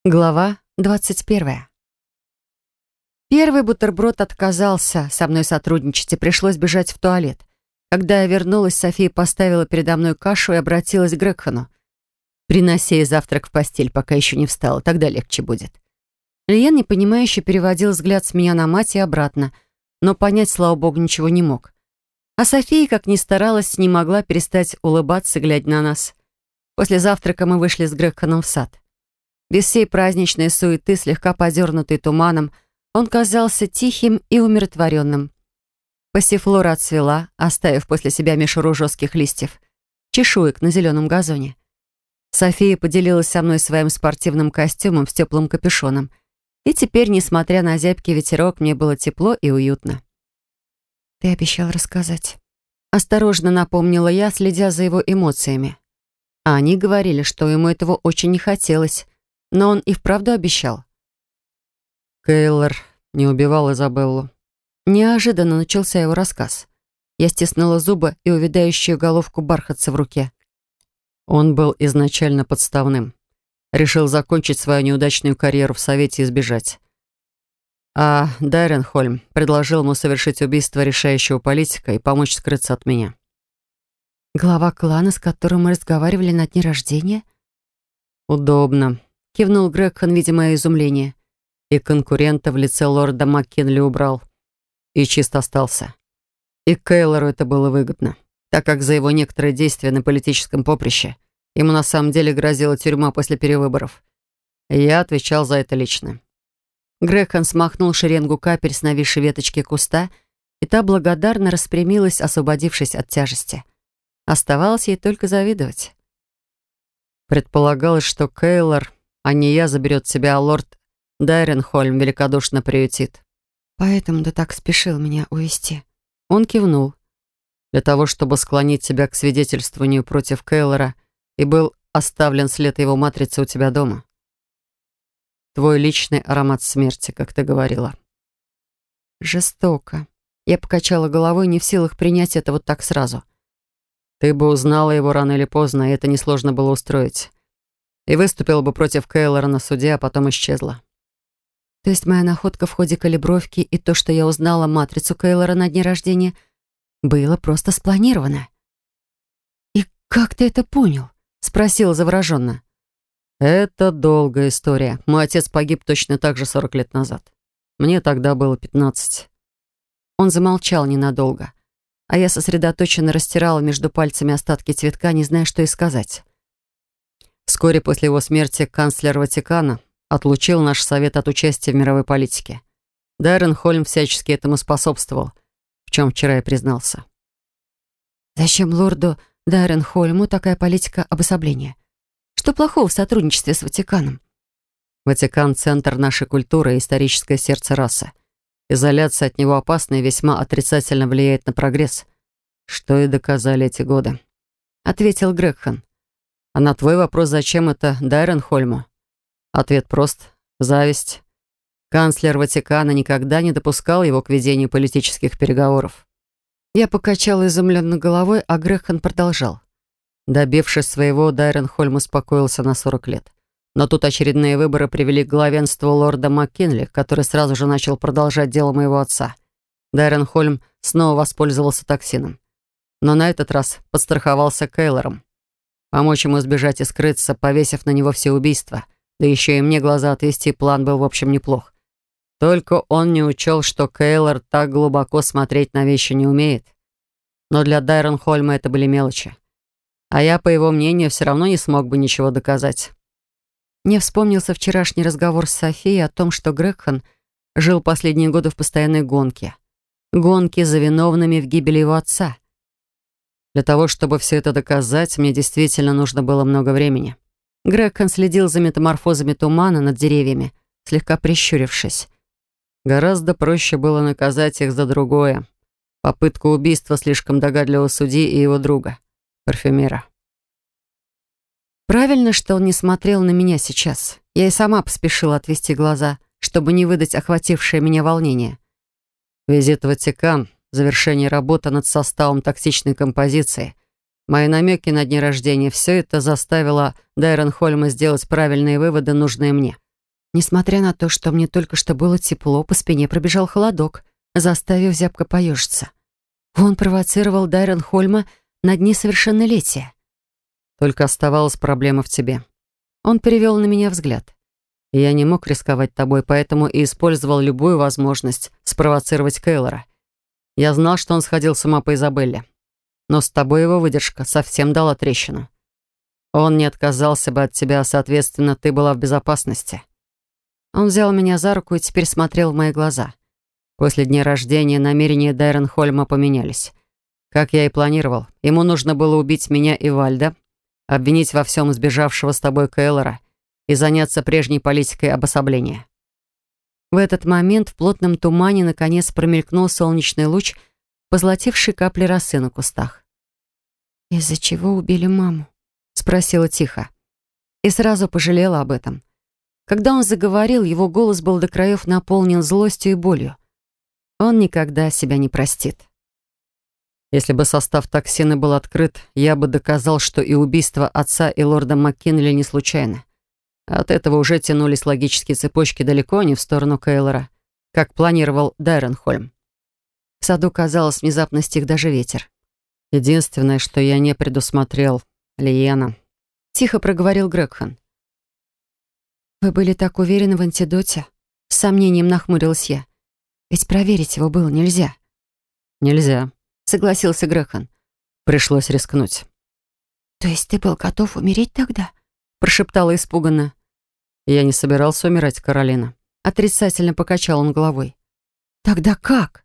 Глава 21. Первый бутерброд отказался со мной сотрудничать, и пришлось бежать в туалет. Когда я вернулась, София поставила передо мной кашу и обратилась к Грегхану. «Приноси ей завтрак в постель, пока еще не встала, тогда легче будет». Лиен, непонимающе, переводил взгляд с меня на мать и обратно, но понять, слава богу, ничего не мог. А София, как ни старалась, не могла перестать улыбаться, глядя на нас. После завтрака мы вышли с Грегханом в сад. Без всей праздничной суеты, слегка подернутый туманом, он казался тихим и умиротворенным. Пассифлора отцвела, оставив после себя мишуру жестких листьев, чешуек на зеленом газоне. София поделилась со мной своим спортивным костюмом с теплым капюшоном, и теперь, несмотря на зябкий ветерок, мне было тепло и уютно. «Ты обещал рассказать», — осторожно напомнила я, следя за его эмоциями. А они говорили, что ему этого очень не хотелось, но он и вправду обещал. Кейлор не убивал Изабеллу. Неожиданно начался его рассказ. Я стиснула зубы и увядающую головку бархатца в руке. Он был изначально подставным. Решил закончить свою неудачную карьеру в Совете и сбежать. А Дайренхольм предложил ему совершить убийство решающего политика и помочь скрыться от меня. «Глава клана, с которым мы разговаривали на дне рождения?» «Удобно», — кивнул Грегхан, видя мое изумление. И конкурента в лице лорда МакКинли убрал. И чист остался. И Кейлору это было выгодно, так как за его некоторые действия на политическом поприще ему на самом деле грозила тюрьма после перевыборов. И я отвечал за это лично. Грегхан смахнул шеренгу капель с нависшей веточки куста, и та благодарно распрямилась, освободившись от тяжести. Оставалось ей только завидовать. Предполагалось, что Кейлор, а не я, заберет себя, а лорд Дайренхольм великодушно приютит. «Поэтому ты так спешил меня увести». Он кивнул. Для того, чтобы склонить тебя к свидетельствованию против Кейлора, и был оставлен след его матрицы у тебя дома. Твой личный аромат смерти, как ты говорила. Жестоко. Я покачала головой, не в силах принять это вот так сразу. Ты бы узнала его рано или поздно, и это несложно было устроить. И выступила бы против Кейлора на суде, а потом исчезла. То есть моя находка в ходе калибровки и то, что я узнала матрицу Кейлора на дне рождения, было просто спланировано. «И как ты это понял?» — спросила завороженно. Это долгая история. Мой отец погиб точно так же 40 лет назад. Мне тогда было 15. Он замолчал ненадолго, а я сосредоточенно растирала между пальцами остатки цветка, не зная, что и сказать. Вскоре после его смерти канцлер Ватикана отлучил наш совет от участия в мировой политике. Дайренхольм всячески этому способствовал, в чем вчера и признался. Зачем лорду Дайренхольму такая политика обособления? Что плохого в сотрудничестве с Ватиканом? Ватикан — центр нашей культуры и историческое сердце расы. Изоляция от него опасна и весьма отрицательно влияет на прогресс, что и доказали эти годы, — ответил Грегхан. А на твой вопрос, зачем это Дайренхольму? Ответ прост — зависть. Канцлер Ватикана никогда не допускал его к ведению политических переговоров. Я покачала изумленно головой, а Грегхан продолжал. Добившись своего, Дайренхольм успокоился на 40 лет. Но тут очередные выборы привели к главенству лорда МакКинли, который сразу же начал продолжать дело моего отца. Дайренхольм снова воспользовался токсином. Но на этот раз подстраховался Кейлором. Помочь ему сбежать и скрыться, повесив на него все убийства. Да еще и мне глаза отвести, план был, в общем, неплох. Только он не учел, что Кейлор так глубоко смотреть на вещи не умеет. Но для Дайренхольма это были мелочи. А я, по его мнению, все равно не смог бы ничего доказать. Мне вспомнился вчерашний разговор с Софией о том, что Грегхан жил последние годы в постоянной гонке. Гонке за виновными в гибели его отца. Для того, чтобы все это доказать, мне действительно нужно было много времени. Грегхан следил за метаморфозами тумана над деревьями, слегка прищурившись. Гораздо проще было наказать их за другое. Попытку убийства слишком догадливого судьи и его друга, парфюмера. Правильно, что он не смотрел на меня сейчас. Я и сама поспешила отвести глаза, чтобы не выдать охватившее меня волнение. Визит в Ватикан, завершение работы над составом токсичной композиции, мои намеки на дне рождения — все это заставило Дайренхольма сделать правильные выводы, нужные мне. Несмотря на то, что мне только что было тепло, по спине пробежал холодок, заставив зябко поежиться. Он провоцировал Дайренхольма на дни совершеннолетия. Только оставалась проблема в тебе. Он перевел на меня взгляд. Я не мог рисковать тобой, поэтому и использовал любую возможность спровоцировать Кейлора. Я знал, что он сходил с ума по Изабелле. Но с тобой его выдержка совсем дала трещину. Он не отказался бы от тебя, соответственно, ты была в безопасности. Он взял меня за руку и теперь смотрел в мои глаза. После дня рождения намерения Дайренхольма поменялись. Как я и планировал, ему нужно было убить меня и Вальда, обвинить во всем сбежавшего с тобой Кейлора и заняться прежней политикой обособления. В этот момент в плотном тумане наконец промелькнул солнечный луч, позолотивший капли росы на кустах. «Из-за чего убили маму?» — спросила тихо. И сразу пожалела об этом. Когда он заговорил, его голос был до краев наполнен злостью и болью. Он никогда себя не простит. Если бы состав токсина был открыт, я бы доказал, что и убийство отца и лорда МакКинли не случайно. От этого уже тянулись логические цепочки далеко не в сторону Кейлора, как планировал Дайренхольм. В саду, казалось, внезапно стих даже ветер. Единственное, что я не предусмотрел, Лиена. Тихо проговорил Грегхан. «Вы были так уверены в антидоте?» С сомнением нахмурилась я. «Ведь проверить его было нельзя». «Нельзя», — согласился Грегхан. «Пришлось рискнуть». «То есть ты был готов умереть тогда?» — прошептала испуганно. «Я не собирался умирать, Каролина». Отрицательно покачал он головой. «Тогда как?»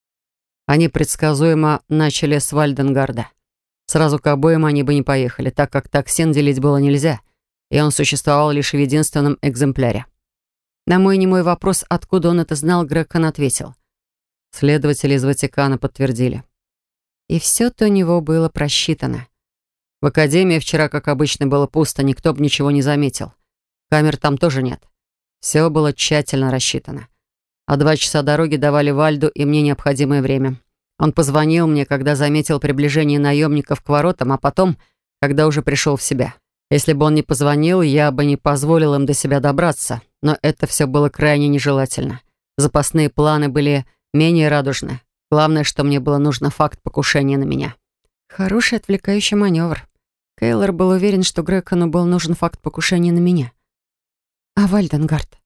Они предсказуемо начали с Вальденгарда. Сразу к обоим они бы не поехали, так как токсин делить было нельзя, и он существовал лишь в единственном экземпляре. На мой немой вопрос, откуда он это знал, Грегхан ответил. Следователи из Ватикана подтвердили. И все-то у него было просчитано. В академии вчера, как обычно, было пусто, никто бы ничего не заметил. Камер там тоже нет. Все было тщательно рассчитано. А 2 часа дороги давали Вальду и мне необходимое время. Он позвонил мне, когда заметил приближение наемников к воротам, а потом, когда уже пришел в себя. Если бы он не позвонил, я бы не позволил им до себя добраться, но это все было крайне нежелательно. Запасные планы были менее радужны. Главное, что мне было нужно факт покушения на меня. Хороший отвлекающий маневр. Кейлор был уверен, что Грегхану был нужен факт покушения на меня. «А Вальденгард?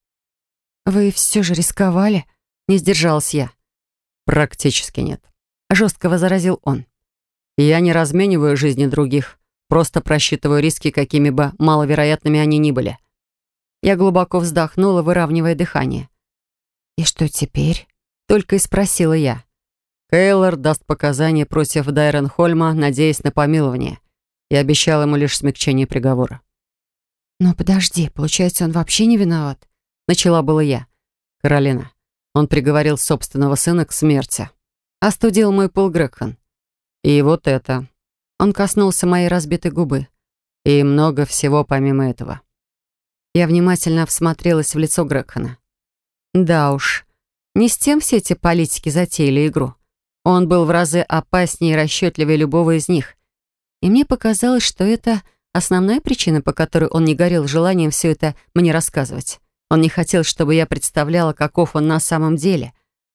Вы все же рисковали?» Не сдержалась я. «Практически нет», — жестко возразил он. «Я не размениваю жизни других, просто просчитываю риски, какими бы маловероятными они ни были». Я глубоко вздохнула, выравнивая дыхание. «И что теперь?» — только и спросила я. Кейлор даст показания против Дайренхольма, надеясь на помилование. Я обещал ему лишь смягчение приговора. «Но подожди, получается, он вообще не виноват?» Начала было я. «Каролина, он приговорил собственного сына к смерти». Остудил мой пыл Грегхан. «И вот это». Он коснулся моей разбитой губы. «И много всего помимо этого». Я внимательно всмотрелась в лицо Грегхана. Да уж, не с тем все эти политики затеяли игру. Он был в разы опаснее и расчетливее любого из них. И мне показалось, что это основная причина, по которой он не горел желанием все это мне рассказывать. Он не хотел, чтобы я представляла, каков он на самом деле.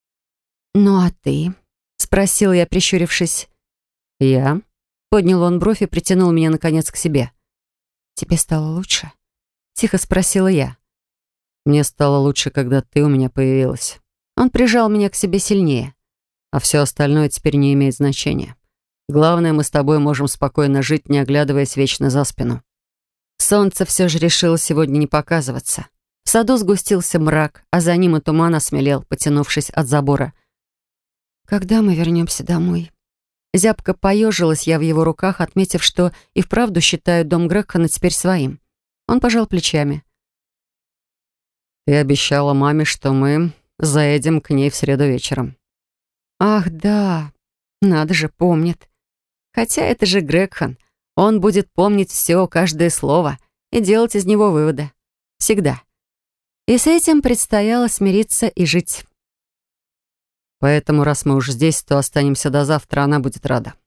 «Ну а ты?» — спросила я, прищурившись. «Я?» — поднял он бровь и притянул меня, наконец, к себе. «Тебе стало лучше?» — тихо спросила я. «Мне стало лучше, когда ты у меня появилась». Он прижал меня к себе сильнее. «А все остальное теперь не имеет значения. Главное, мы с тобой можем спокойно жить, не оглядываясь вечно за спину». Солнце все же решило сегодня не показываться. В саду сгустился мрак, а за ним и туман осмелел, потянувшись от забора. «Когда мы вернемся домой?» Зябко поежилась я в его руках, отметив, что и вправду считаю дом Грегхана теперь своим. Он пожал плечами. «Ты обещала маме, что мы заедем к ней в среду вечером». «Ах, да, надо же, помнит. Хотя это же Грегхан. Он будет помнить все, каждое слово, и делать из него выводы. Всегда. И с этим предстояло смириться и жить». «Поэтому, раз мы уж здесь, то останемся до завтра, она будет рада».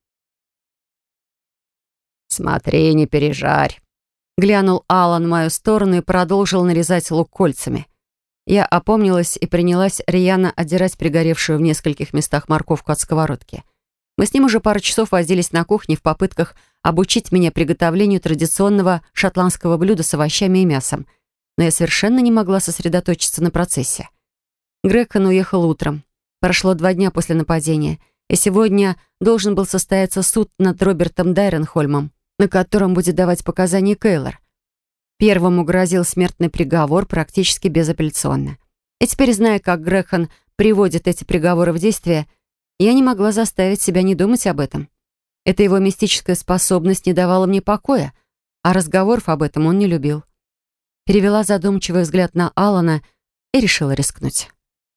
«Смотри, не пережарь», — глянул Алан в мою сторону и продолжил нарезать лук кольцами. Я опомнилась и принялась рьяно отдирать пригоревшую в нескольких местах морковку от сковородки. Мы с ним уже пару часов возились на кухне в попытках обучить меня приготовлению традиционного шотландского блюда с овощами и мясом, но я совершенно не могла сосредоточиться на процессе. Грегсон уехал утром. Прошло 2 дня после нападения, и сегодня должен был состояться суд над Робертом Дайренхольмом, на котором будет давать показания Кейлор. Первому грозил смертный приговор практически безапелляционно. И теперь, зная, как Грегсон приводит эти приговоры в действие, я не могла заставить себя не думать об этом. Эта его мистическая способность не давала мне покоя, а разговоров об этом он не любил. Перевела задумчивый взгляд на Алана и решила рискнуть.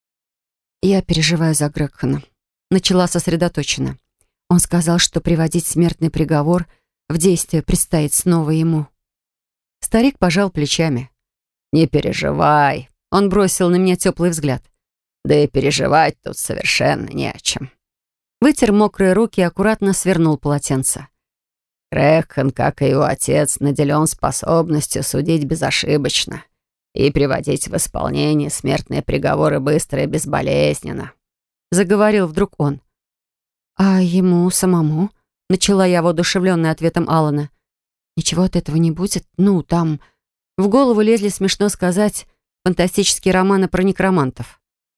Я переживаю за Грегсона. Начала сосредоточенно. Он сказал, что приводить смертный приговор в действие предстоит снова ему. Старик пожал плечами. «Не переживай». Он бросил на меня теплый взгляд. «Да и переживать тут совершенно не о чем». Вытер мокрые руки и аккуратно свернул полотенце. Грегсон, как и его отец, наделен способностью судить безошибочно и приводить в исполнение смертные приговоры быстро и безболезненно. Заговорил вдруг он. «А ему самому?» Начала я воодушевленная ответом Алана. «Ничего от этого не будет? Ну, там...» В голову лезли, смешно сказать, фантастические романы про некромантов.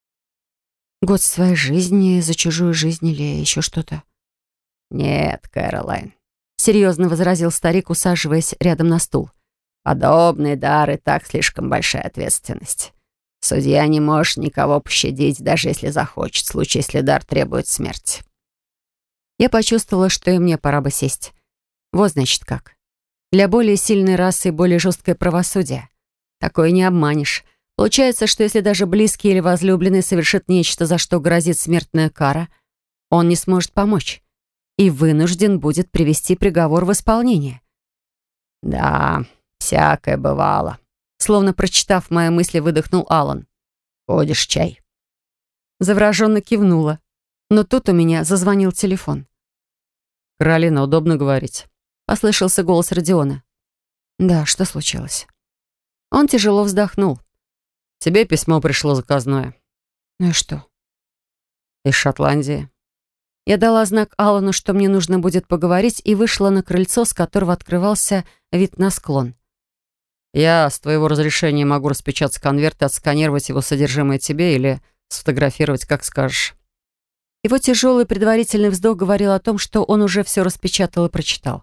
Год своей жизни, за чужую жизнь или еще что-то. «Нет, Кэролайн», — серьезно возразил старик, усаживаясь рядом на стул. «Подобный дар и так слишком большая ответственность. Судья не может никого пощадить, даже если захочет, в случае, если дар требует смерти». Я почувствовала, что и мне пора бы сесть. Вот значит как. Для более сильной расы и более жесткое правосудие. Такое не обманешь. Получается, что если даже близкий или возлюбленный совершит нечто, за что грозит смертная кара, он не сможет помочь и вынужден будет привести приговор в исполнение. «Да, всякое бывало», — словно прочитав мои мысли, выдохнул Алан. «Будешь чай?» Завороженно кивнула. Но тут у меня зазвонил телефон. «Каролина, удобно говорить?» — послышался голос Родиона. «Да, что случилось?» Он тяжело вздохнул. «Тебе письмо пришло заказное». «Ну и что?» «Из Шотландии». Я дала знак Алану, что мне нужно будет поговорить, и вышла на крыльцо, с которого открывался вид на склон. «Я, с твоего разрешения, могу распечатать конверт и отсканировать его содержимое тебе или сфотографировать, как скажешь». Его тяжелый предварительный вздох говорил о том, что он уже все распечатал и прочитал.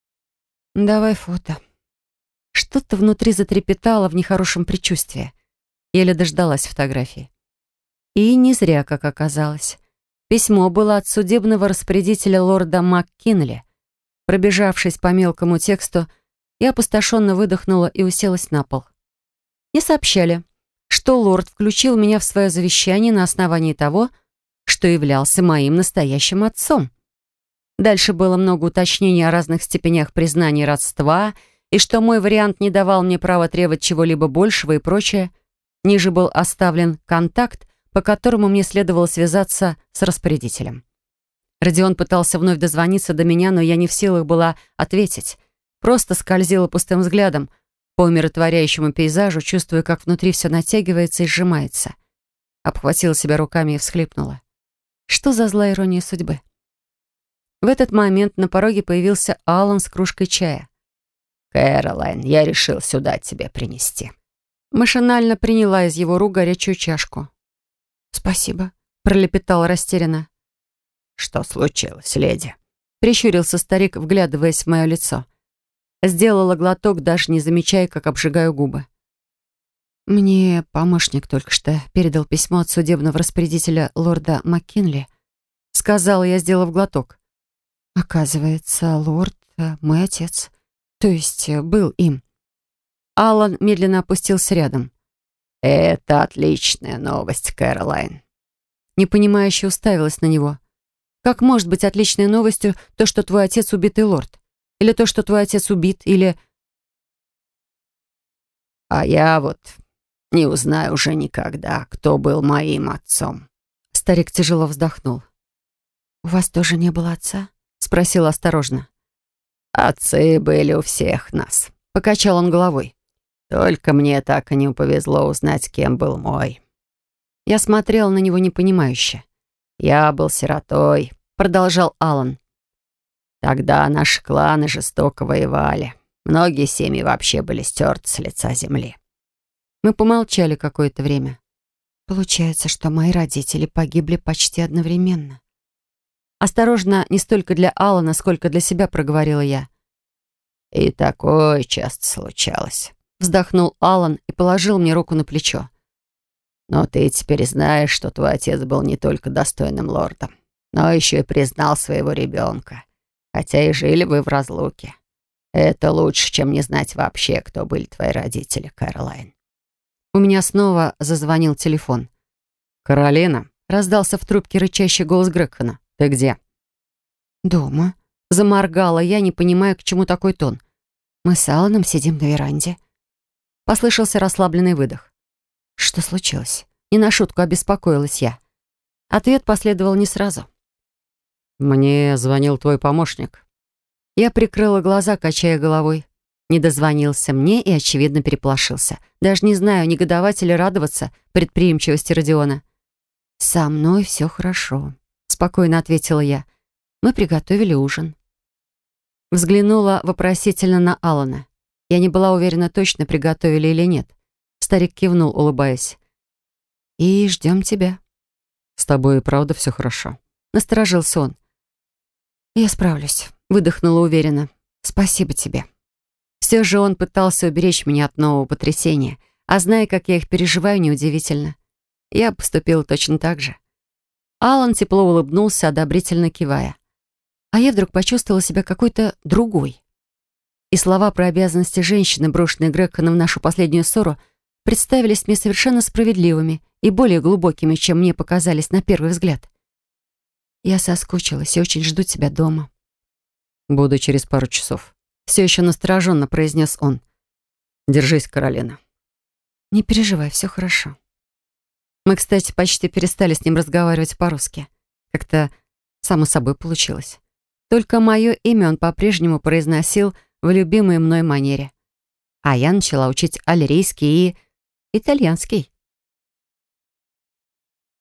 «Давай фото». Что-то внутри затрепетало в нехорошем предчувствии. Еле дождалась фотографии. И не зря, как оказалось. Письмо было от судебного распорядителя лорда МакКинли. Пробежавшись по мелкому тексту, я опустошенно выдохнула и уселась на пол. Мне сообщали, что лорд включил меня в свое завещание на основании того, что являлся моим настоящим отцом. Дальше было много уточнений о разных степенях признания родства, и что мой вариант не давал мне права требовать чего-либо большего и прочее. Ниже был оставлен контакт, по которому мне следовало связаться с распорядителем. Родион пытался вновь дозвониться до меня, но я не в силах была ответить. Просто скользила пустым взглядом по умиротворяющему пейзажу, чувствуя, как внутри все натягивается и сжимается. Обхватила себя руками и всхлипнула. Что за злая ирония судьбы? В этот момент на пороге появился Алан с кружкой чая. «Кэролайн, я решил сюда тебе принести». Машинально приняла из его рук горячую чашку. «Спасибо», — пролепетала растерянно. «Что случилось, леди?» — прищурился старик, вглядываясь в мое лицо. Сделала глоток, даже не замечая, как обжигаю губы. «Мне помощник только что передал письмо от судебного распорядителя лорда МакКинли», — сказала я, сделав глоток. «Оказывается, лорд — мой отец. То есть был им». Алан медленно опустился рядом. «Это отличная новость, Кэролайн». Непонимающе уставилась на него. «Как может быть отличной новостью то, что твой отец убитый лорд? Или то, что твой отец убит, или...» «А я вот не узнаю уже никогда, кто был моим отцом». Старик тяжело вздохнул. «У вас тоже не было отца?» — спросил осторожно. «Отцы были у всех нас», — покачал он головой. Только мне так и не повезло узнать, кем был мой. Я смотрела на него непонимающе. Я был сиротой, продолжал Алан. Тогда наши кланы жестоко воевали. Многие семьи вообще были стерты с лица земли. Мы помолчали какое-то время. Получается, что мои родители погибли почти одновременно. Осторожно, не столько для Алана, сколько для себя, проговорила я. И такое часто случалось. Вздохнул Алан и положил мне руку на плечо. Но ты теперь знаешь, что твой отец был не только достойным лордом, но еще и признал своего ребенка. Хотя и жили вы в разлуке. Это лучше, чем не знать вообще, кто были твои родители, Кэролайн. У меня снова зазвонил телефон. «Каролина», — раздался в трубке рычащий голос Грегхена. «Ты где?» «Дома». Заморгала я, не понимая, к чему такой тон. «Мы с Аланом сидим на веранде». Послышался расслабленный выдох. Что случилось? Не на шутку обеспокоилась я. Ответ последовал не сразу. «Мне звонил твой помощник». Я прикрыла глаза, качая головой. Не дозвонился мне и, очевидно, переполошился. Даже не знаю, негодовать или радоваться предприимчивости Родиона. «Со мной все хорошо», — спокойно ответила я. «Мы приготовили ужин». Взглянула вопросительно на Алана. Я не была уверена, точно приготовили или нет. Старик кивнул, улыбаясь. «И ждем тебя». «С тобой и правда все хорошо?» Насторожился он. «Я справлюсь», — выдохнула уверенно. «Спасибо тебе». Все же он пытался уберечь меня от нового потрясения, а зная, как я их переживаю, неудивительно. Я поступила точно так же. Алан тепло улыбнулся, одобрительно кивая. А я вдруг почувствовала себя какой-то другой. И слова про обязанности женщины, брошенные Грегхеном в нашу последнюю ссору, представились мне совершенно справедливыми и более глубокими, чем мне показались на первый взгляд. «Я соскучилась и очень жду тебя дома». «Буду через пару часов», — все еще настороженно произнес он. «Держись, Каролина». «Не переживай, все хорошо». Мы, кстати, почти перестали с ним разговаривать по-русски. Как-то само собой получилось. Только мое имя он по-прежнему произносил в любимой мной манере. А я начала учить альрийский и итальянский.